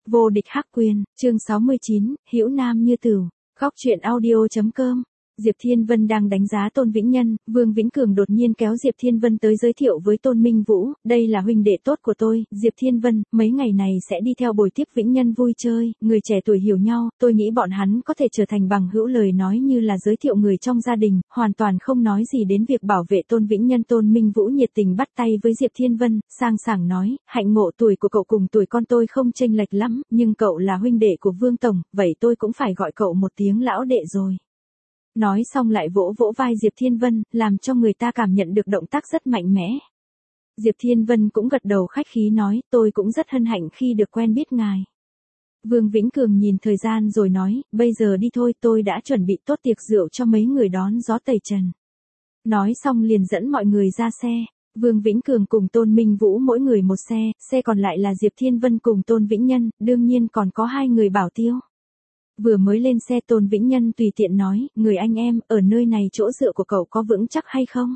Vô địch hắc quyền, chương 69, hữu nam như tửu, góc truyện audio.com. Diệp Thiên Vân đang đánh giá Tôn Vĩnh Nhân, Vương Vĩnh Cường đột nhiên kéo Diệp Thiên Vân tới giới thiệu với Tôn Minh Vũ, đây là huynh đệ tốt của tôi, Diệp Thiên Vân, mấy ngày này sẽ đi theo buổi tiếp Vĩnh Nhân vui chơi, người trẻ tuổi hiểu nhau, tôi nghĩ bọn hắn có thể trở thành bằng hữu, lời nói như là giới thiệu người trong gia đình, hoàn toàn không nói gì đến việc bảo vệ Tôn Vĩnh Nhân. Tôn Minh Vũ nhiệt tình bắt tay với Diệp Thiên Vân, sang sảng nói, hạnh ngộ tuổi của cậu cùng tuổi con tôi không chênh lệch lắm, nhưng cậu là huynh đệ của Vương Tổng, vậy tôi cũng phải gọi cậu một tiếng lão đệ rồi. Nói xong lại vỗ vỗ vai Diệp Thiên Vân, làm cho người ta cảm nhận được động tác rất mạnh mẽ. Diệp Thiên Vân cũng gật đầu khách khí nói, tôi cũng rất hân hạnh khi được quen biết ngài. Vương Vĩnh Cường nhìn thời gian rồi nói, bây giờ đi thôi, tôi đã chuẩn bị tốt tiệc rượu cho mấy người đón gió tẩy trần. Nói xong liền dẫn mọi người ra xe. Vương Vĩnh Cường cùng Tôn Minh Vũ mỗi người một xe còn lại là Diệp Thiên Vân cùng Tôn Vĩnh Nhân, đương nhiên còn có hai người bảo tiêu. Vừa mới lên xe Tôn Vĩnh Nhân tùy tiện nói, người anh em, ở nơi này chỗ dựa của cậu có vững chắc hay không?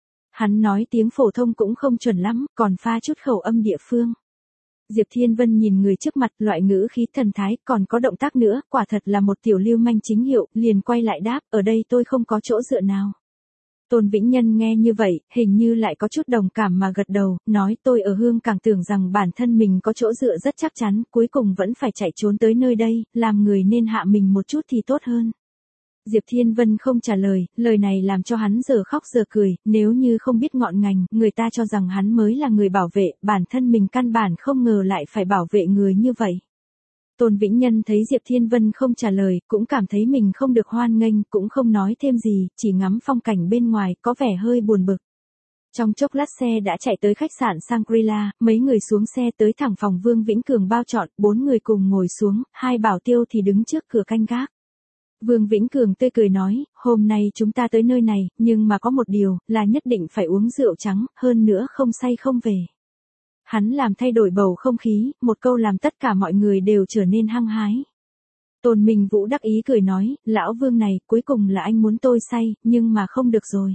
Hắn nói tiếng phổ thông cũng không chuẩn lắm, còn pha chút khẩu âm địa phương. Diệp Thiên Vân nhìn người trước mặt, loại ngữ khí thần thái, còn có động tác nữa, quả thật là một tiểu lưu manh chính hiệu, liền quay lại đáp, ở đây tôi không có chỗ dựa nào. Tôn Vĩnh Nhân nghe như vậy, hình như lại có chút đồng cảm mà gật đầu, nói tôi ở Hương Cảng tưởng rằng bản thân mình có chỗ dựa rất chắc chắn, cuối cùng vẫn phải chạy trốn tới nơi đây, làm người nên hạ mình một chút thì tốt hơn. Diệp Thiên Vân không trả lời, lời này làm cho hắn giờ khóc giờ cười, nếu như không biết ngọn ngành, người ta cho rằng hắn mới là người bảo vệ, bản thân mình căn bản không ngờ lại phải bảo vệ người như vậy. Tôn Vĩnh Nhân thấy Diệp Thiên Vân không trả lời, cũng cảm thấy mình không được hoan nghênh, cũng không nói thêm gì, chỉ ngắm phong cảnh bên ngoài, có vẻ hơi buồn bực. Trong chốc lát xe đã chạy tới khách sạn Shangri-La, mấy người xuống xe tới thẳng phòng Vương Vĩnh Cường bao trọn, 4 người cùng ngồi xuống, hai bảo tiêu thì đứng trước cửa canh gác. Vương Vĩnh Cường tươi cười nói, hôm nay chúng ta tới nơi này, nhưng mà có một điều, là nhất định phải uống rượu trắng, hơn nữa không say không về. Hắn làm thay đổi bầu không khí, một câu làm tất cả mọi người đều trở nên hăng hái. Tôn Minh Vũ đắc ý cười nói, lão Vương này, cuối cùng là anh muốn tôi say, nhưng mà không được rồi.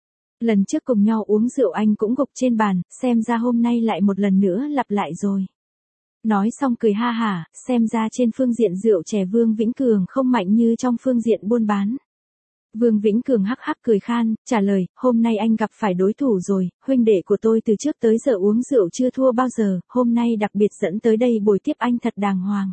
Lần trước cùng nhau uống rượu anh cũng gục trên bàn, xem ra hôm nay lại một lần nữa lặp lại rồi. Nói xong cười ha hả, xem ra trên phương diện rượu chè Vương Vĩnh Cường không mạnh như trong phương diện buôn bán. Vương Vĩnh Cường hắc hắc cười khan, trả lời, hôm nay anh gặp phải đối thủ rồi, huynh đệ của tôi từ trước tới giờ uống rượu chưa thua bao giờ, hôm nay đặc biệt dẫn tới đây buổi tiếp anh thật đàng hoàng.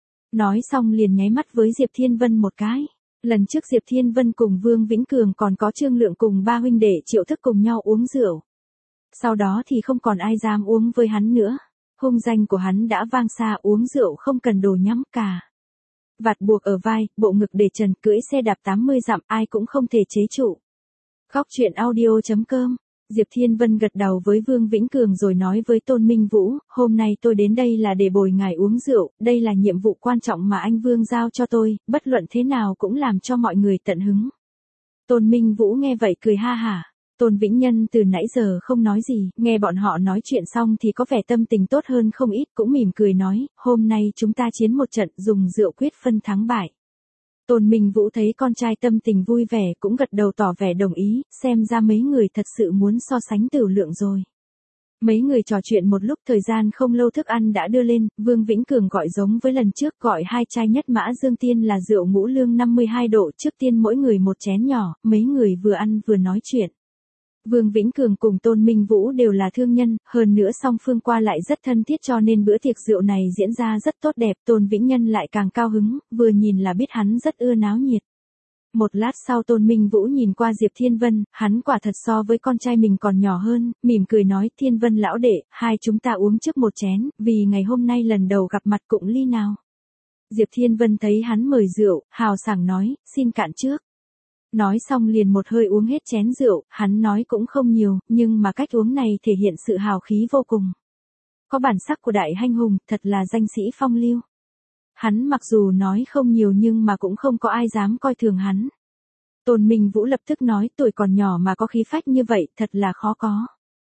Nói xong liền nháy mắt với Diệp Thiên Vân một cái. Lần trước Diệp Thiên Vân cùng Vương Vĩnh Cường còn có Trương Lượng cùng ba huynh đệ Triệu Thức cùng nhau uống rượu. Sau đó thì không còn ai dám uống với hắn nữa. Hung danh của hắn đã vang xa, uống rượu không cần đồ nhắm cả. Vạt buộc ở vai, bộ ngực để trần, cưỡi xe đạp 80 dặm, ai cũng không thể chế trụ. Góc truyện audio.com. Diệp Thiên Vân gật đầu với Vương Vĩnh Cường rồi nói với Tôn Minh Vũ, hôm nay tôi đến đây là để bồi ngài uống rượu, đây là nhiệm vụ quan trọng mà anh Vương giao cho tôi, bất luận thế nào cũng làm cho mọi người tận hứng. Tôn Minh Vũ nghe vậy cười ha hả. Tôn Vĩnh Nhân từ nãy giờ không nói gì, nghe bọn họ nói chuyện xong thì có vẻ tâm tình tốt hơn không ít, cũng mỉm cười nói, hôm nay chúng ta chiến một trận, dùng rượu quyết phân thắng bại. Tôn Minh Vũ thấy con trai tâm tình vui vẻ cũng gật đầu tỏ vẻ đồng ý, xem ra mấy người thật sự muốn so sánh tửu lượng rồi. Mấy người trò chuyện một lúc, thời gian không lâu thức ăn đã đưa lên, Vương Vĩnh Cường gọi giống với lần trước, gọi 2 chai Nhất Mã Dương Tiên là rượu ngũ lương 52 độ, trước tiên mỗi người một chén nhỏ, mấy người vừa ăn vừa nói chuyện. Vương Vĩnh Cường cùng Tôn Minh Vũ đều là thương nhân, hơn nữa song phương qua lại rất thân thiết cho nên bữa tiệc rượu này diễn ra rất tốt đẹp. Tôn Vĩnh Nhân lại càng cao hứng, vừa nhìn là biết hắn rất ưa náo nhiệt. Một lát sau Tôn Minh Vũ nhìn qua Diệp Thiên Vân, hắn quả thật so với con trai mình còn nhỏ hơn, mỉm cười nói, Thiên Vân lão đệ, hai chúng ta uống trước một chén, vì ngày hôm nay lần đầu gặp mặt cụng ly nào. Diệp Thiên Vân thấy hắn mời rượu, hào sảng nói, xin cạn trước. Nói xong liền một hơi uống hết chén rượu, hắn nói cũng không nhiều, nhưng mà cách uống này thể hiện sự hào khí vô cùng. Có bản sắc của đại hanh hùng, thật là danh sĩ phong lưu. Hắn mặc dù nói không nhiều nhưng mà cũng không có ai dám coi thường hắn. Tôn Minh Vũ lập tức nói, tuổi còn nhỏ mà có khí phách như vậy, thật là khó có.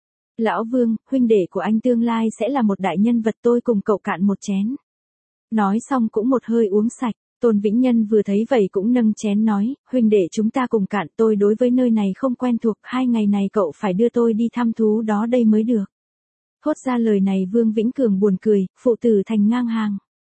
Lão Vương, huynh đệ của anh tương lai sẽ là một đại nhân vật, tôi cùng cậu cạn một chén. Nói xong cũng một hơi uống sạch. Tôn Vĩnh Nhân vừa thấy vậy cũng nâng chén nói, huynh đệ chúng ta cùng cạn, tôi đối với nơi này không quen thuộc, 2 ngày này cậu phải đưa tôi đi thăm thú đó đây mới được. Thốt ra lời này Vương Vĩnh Cường buồn cười, phụ tử thành ngang hàng.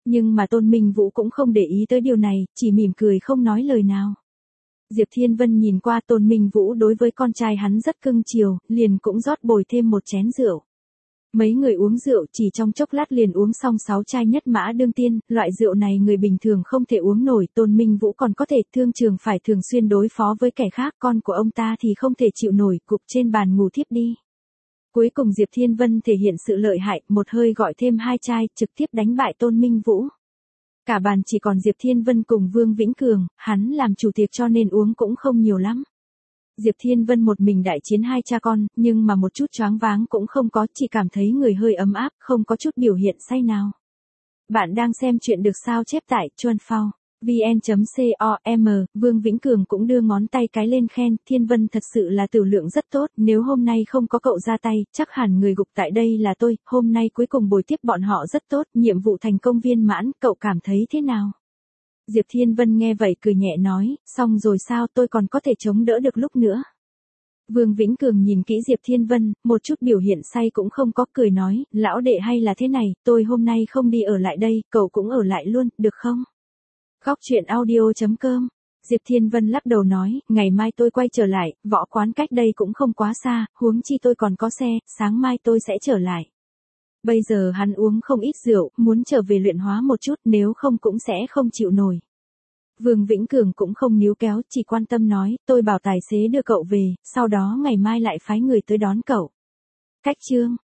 Nhưng mà Tôn Minh Vũ cũng không để ý tới điều này, chỉ mỉm cười không nói lời nào. Diệp Thiên Vân nhìn qua Tôn Minh Vũ đối với con trai hắn rất cưng chiều, liền cũng rót bồi thêm một chén rượu. Mấy người uống rượu chỉ trong chốc lát liền uống xong 6 chai nhất mã đương tiên, loại rượu này người bình thường không thể uống nổi, Tôn Minh Vũ còn có thể thương trường phải thường xuyên đối phó với kẻ khác, con của ông ta thì không thể chịu nổi, cục trên bàn ngủ thiếp đi. Cuối cùng Diệp Thiên Vân thể hiện sự lợi hại, một hơi gọi thêm 2 chai, trực tiếp đánh bại Tôn Minh Vũ. Cả bàn chỉ còn Diệp Thiên Vân cùng Vương Vĩnh Cường, hắn làm chủ tiệc cho nên uống cũng không nhiều lắm. Diệp Thiên Vân một mình đại chiến 2 cha con, nhưng mà một chút choáng váng cũng không có, chỉ cảm thấy người hơi ấm áp, không có chút biểu hiện say nào. Bạn đang xem chuyện được sao chép tại Chuanphao, vn.com, Vương Vĩnh Cường cũng đưa ngón tay cái lên khen, Thiên Vân thật sự là tử lượng rất tốt, nếu hôm nay không có cậu ra tay, chắc hẳn người gục tại đây là tôi, hôm nay cuối cùng bồi tiếp bọn họ rất tốt, nhiệm vụ thành công viên mãn, cậu cảm thấy thế nào? Diệp Thiên Vân nghe vậy cười nhẹ nói, xong rồi sao, tôi còn có thể chống đỡ được lúc nữa. Vương Vĩnh Cường nhìn kỹ Diệp Thiên Vân, một chút biểu hiện say cũng không có, cười nói, lão đệ hay là thế này, tôi hôm nay không đi ở lại đây, cậu cũng ở lại luôn, được không? Khóc chuyện audio.com. Diệp Thiên Vân lắc đầu nói, ngày mai tôi quay trở lại, võ quán cách đây cũng không quá xa, huống chi tôi còn có xe, sáng mai tôi sẽ trở lại. Bây giờ hắn uống không ít rượu, muốn trở về luyện hóa một chút, nếu không cũng sẽ không chịu nổi. Vương Vĩnh Cường cũng không níu kéo, chỉ quan tâm nói, tôi bảo tài xế đưa cậu về, sau đó ngày mai lại phái người tới đón cậu. Cách chương.